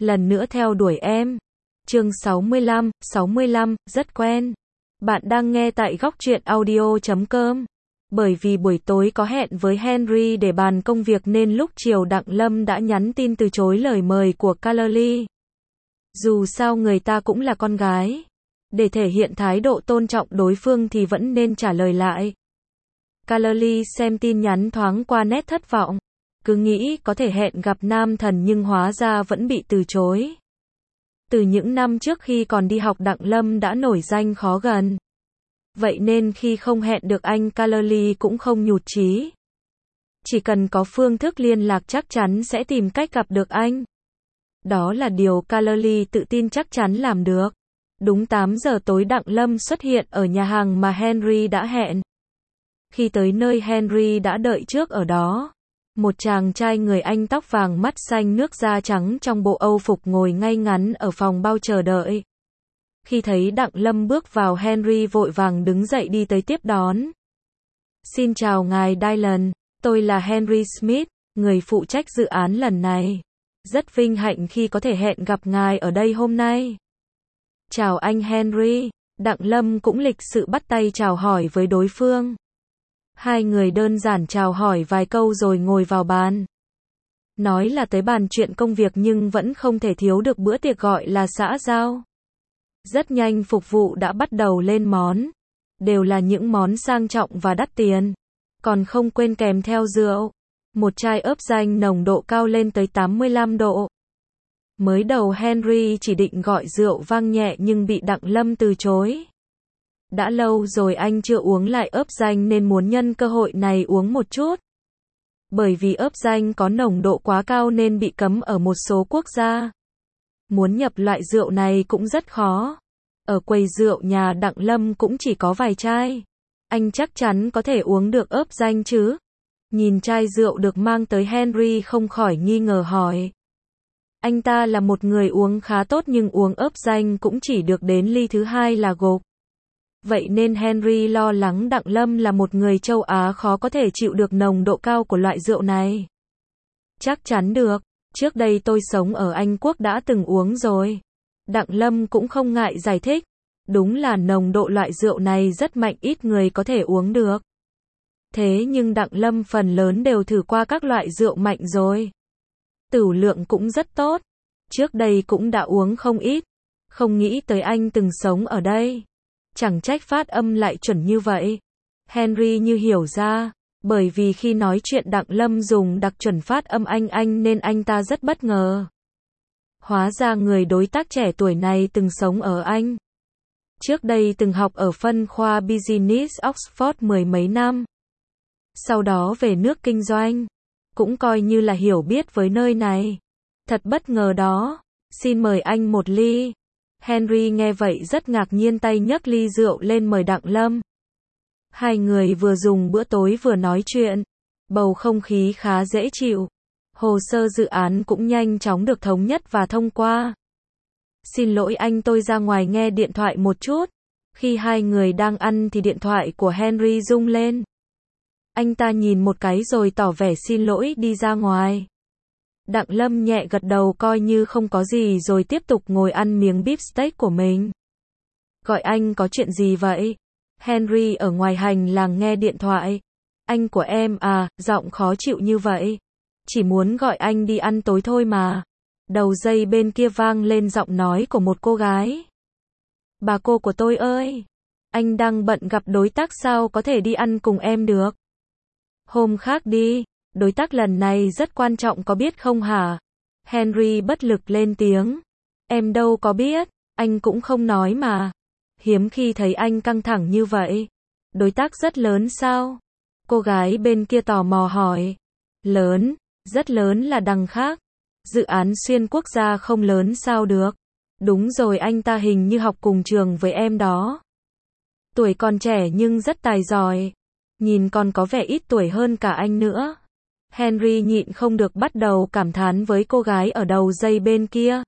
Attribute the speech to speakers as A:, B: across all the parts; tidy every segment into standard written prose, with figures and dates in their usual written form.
A: lần nữa theo đuổi em. Chương 65, rất quen. Bạn đang nghe tại góc truyện audio.com. Bởi vì buổi tối có hẹn với Henry để bàn công việc nên lúc chiều Đặng Lâm đã nhắn tin từ chối lời mời của Carly. Dù sao người ta cũng là con gái. Để thể hiện thái độ tôn trọng đối phương thì vẫn nên trả lời lại. Carly xem tin nhắn thoáng qua nét thất vọng. Cứ nghĩ có thể hẹn gặp nam thần nhưng hóa ra vẫn bị từ chối. Từ những năm trước khi còn đi học Đặng Lâm đã nổi danh khó gần. Vậy nên khi không hẹn được anh Carly cũng không nhụt chí. Chỉ cần có phương thức liên lạc chắc chắn sẽ tìm cách gặp được anh. Đó là điều Carly tự tin chắc chắn làm được. Đúng 8 giờ tối Đặng Lâm xuất hiện ở nhà hàng mà Henry đã hẹn. Khi tới nơi Henry đã đợi trước ở đó. Một chàng trai người Anh tóc vàng mắt xanh nước da trắng trong bộ Âu phục ngồi ngay ngắn ở phòng bao chờ đợi. Khi thấy Đặng Lâm bước vào Henry vội vàng đứng dậy đi tới tiếp đón. Xin chào ngài Dylan, tôi là Henry Smith, người phụ trách dự án lần này. Rất vinh hạnh khi có thể hẹn gặp ngài ở đây hôm nay. Chào anh Henry, Đặng Lâm cũng lịch sự bắt tay chào hỏi với đối phương. Hai người đơn giản chào hỏi vài câu rồi ngồi vào bàn. Nói là tới bàn chuyện công việc nhưng vẫn không thể thiếu được bữa tiệc gọi là xã giao. Rất nhanh phục vụ đã bắt đầu lên món. Đều là những món sang trọng và đắt tiền. Còn không quên kèm theo rượu. Một chai ớp danh nồng độ cao lên tới 85 độ. Mới đầu Henry chỉ định gọi rượu vang nhẹ nhưng bị Đặng Lâm từ chối. Đã lâu rồi anh chưa uống lại ớp danh nên muốn nhân cơ hội này uống một chút. Bởi vì ớp danh có nồng độ quá cao nên bị cấm ở một số quốc gia. Muốn nhập loại rượu này cũng rất khó. Ở quầy rượu nhà Đặng Lâm cũng chỉ có vài chai. Anh chắc chắn có thể uống được ớp danh chứ? Nhìn chai rượu được mang tới Henry không khỏi nghi ngờ hỏi. Anh ta là một người uống khá tốt nhưng uống ớp danh cũng chỉ được đến ly thứ hai là gục. Vậy nên Henry lo lắng Đặng Lâm là một người châu Á khó có thể chịu được nồng độ cao của loại rượu này. Chắc chắn được, trước đây tôi sống ở Anh Quốc đã từng uống rồi. Đặng Lâm cũng không ngại giải thích. Đúng là nồng độ loại rượu này rất mạnh ít người có thể uống được. Thế nhưng Đặng Lâm phần lớn đều thử qua các loại rượu mạnh rồi. Tửu lượng cũng rất tốt. Trước đây cũng đã uống không ít. Không nghĩ tới anh từng sống ở đây. Chẳng trách phát âm lại chuẩn như vậy. Henry như hiểu ra. Bởi vì khi nói chuyện Đặng Lâm dùng đặc chuẩn phát âm anh nên anh ta rất bất ngờ. Hóa ra người đối tác trẻ tuổi này từng sống ở Anh. Trước đây từng học ở phân khoa Business Oxford 10 mấy năm. Sau đó về nước kinh doanh. Cũng coi như là hiểu biết với nơi này. Thật bất ngờ đó. Xin mời anh một ly. Henry nghe vậy rất ngạc nhiên tay nhấc ly rượu lên mời Đặng Lâm. Hai người vừa dùng bữa tối vừa nói chuyện. Bầu không khí khá dễ chịu. Hồ sơ dự án cũng nhanh chóng được thống nhất và thông qua. Xin lỗi anh tôi ra ngoài nghe điện thoại một chút. Khi hai người đang ăn thì điện thoại của Henry rung lên. Anh ta nhìn một cái rồi tỏ vẻ xin lỗi đi ra ngoài. Đặng Lâm nhẹ gật đầu coi như không có gì rồi tiếp tục ngồi ăn miếng beef steak của mình. Gọi anh có chuyện gì vậy? Henry ở ngoài hành lang nghe điện thoại. Anh của em à, giọng khó chịu như vậy. Chỉ muốn gọi anh đi ăn tối thôi mà. Đầu dây bên kia vang lên giọng nói của một cô gái. Bà cô của tôi ơi! Anh đang bận gặp đối tác sao có thể đi ăn cùng em được? Hôm khác đi, đối tác lần này rất quan trọng có biết không hả? Henry bất lực lên tiếng. Em đâu có biết, anh cũng không nói mà. Hiếm khi thấy anh căng thẳng như vậy. Đối tác rất lớn sao? Cô gái bên kia tò mò hỏi. Lớn, rất lớn là đằng khác. Dự án xuyên quốc gia không lớn sao được. Đúng rồi anh ta hình như học cùng trường với em đó. Tuổi còn trẻ nhưng rất tài giỏi. Nhìn còn có vẻ ít tuổi hơn cả anh nữa. Henry nhịn không được bắt đầu cảm thán với cô gái ở đầu dây bên kia.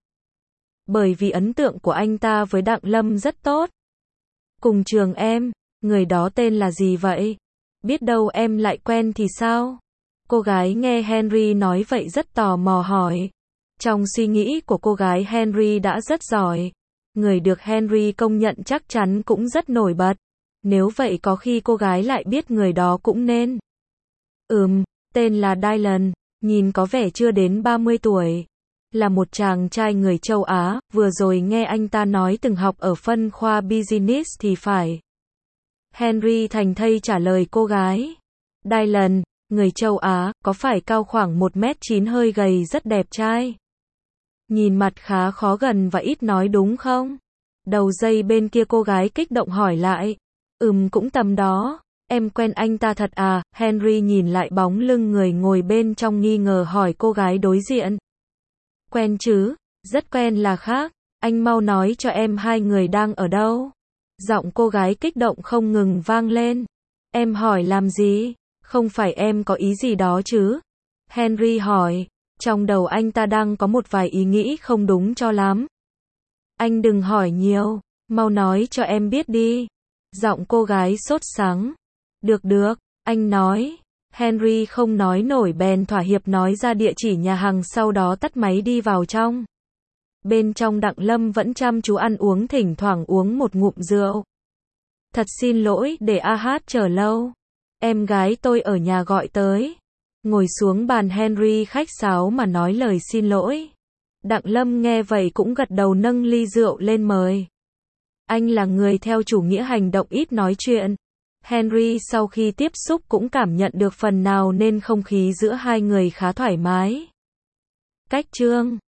A: Bởi vì ấn tượng của anh ta với Đặng Lâm rất tốt. Cùng trường em, người đó tên là gì vậy? Biết đâu em lại quen thì sao? Cô gái nghe Henry nói vậy rất tò mò hỏi. Trong suy nghĩ của cô gái Henry đã rất giỏi. Người được Henry công nhận chắc chắn cũng rất nổi bật. Nếu vậy có khi cô gái lại biết người đó cũng nên. Tên là Dylan, nhìn có vẻ chưa đến 30 tuổi. Là một chàng trai người châu Á, vừa rồi nghe anh ta nói từng học ở phân khoa business thì phải. Henry thành thây trả lời cô gái. Dylan, người châu Á, có phải cao khoảng 1m9 hơi gầy rất đẹp trai. Nhìn mặt khá khó gần và ít nói đúng không? Đầu dây bên kia cô gái kích động hỏi lại. Cũng tầm đó. Em quen anh ta thật à? Henry nhìn lại bóng lưng người ngồi bên trong nghi ngờ hỏi cô gái đối diện. Quen chứ, rất quen là khác. Anh mau nói cho em hai người đang ở đâu? Giọng cô gái kích động không ngừng vang lên. Em hỏi làm gì? Không phải em có ý gì đó chứ? Henry hỏi. Trong đầu anh ta đang có một vài ý nghĩ không đúng cho lắm. Anh đừng hỏi nhiều, mau nói cho em biết đi. Giọng cô gái sốt sắng. Được, anh nói. Henry không nói nổi bèn thỏa hiệp nói ra địa chỉ nhà hàng sau đó tắt máy đi vào trong. Bên trong Đặng Lâm vẫn chăm chú ăn uống thỉnh thoảng uống một ngụm rượu. Thật xin lỗi để AH chờ lâu. Em gái tôi ở nhà gọi tới. Ngồi xuống bàn Henry khách sáo mà nói lời xin lỗi. Đặng Lâm nghe vậy cũng gật đầu nâng ly rượu lên mời. Anh là người theo chủ nghĩa hành động ít nói chuyện. Henry sau khi tiếp xúc cũng cảm nhận được phần nào nên không khí giữa hai người khá thoải mái. Cách chương